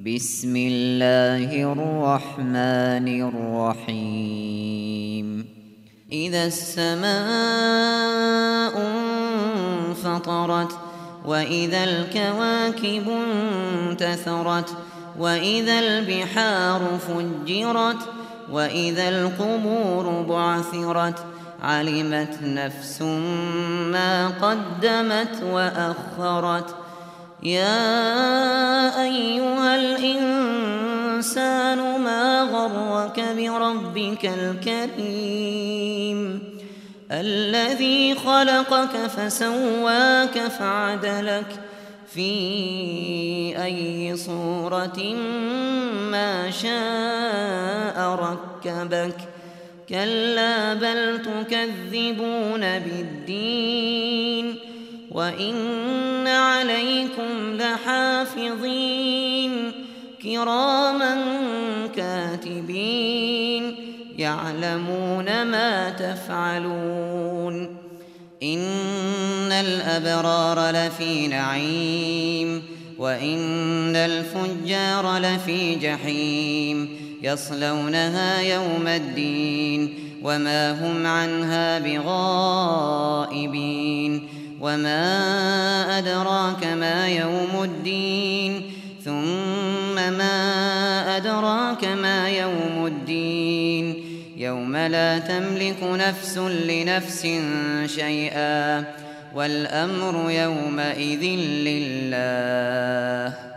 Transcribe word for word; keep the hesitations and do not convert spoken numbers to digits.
بسم الله الرحمن الرحيم إذا السماء انفطرت وإذا الكواكب انتثرت وإذا البحار فجرت وإذا القبور بعثرت علمت نفس ما قدمت وأخرت يا أيها الإنسان ما غرك بربك الكريم الذي خلقك فسواك فعدلك في أي صورة ما شاء ركبك كلا بل تكذبون بالدين وإن عليكم لحافظين كراما كاتبين يعلمون ما تفعلون إن الأبرار لفي نعيم وإن الفجار لفي جحيم يصلونها يوم الدين وما هم عنها بغائبين وما أدراك ما يوم الدين ثم ما أدراك ما يوم الدين يوم لا تملك نفس لنفس شيئا والأمر يومئذ لله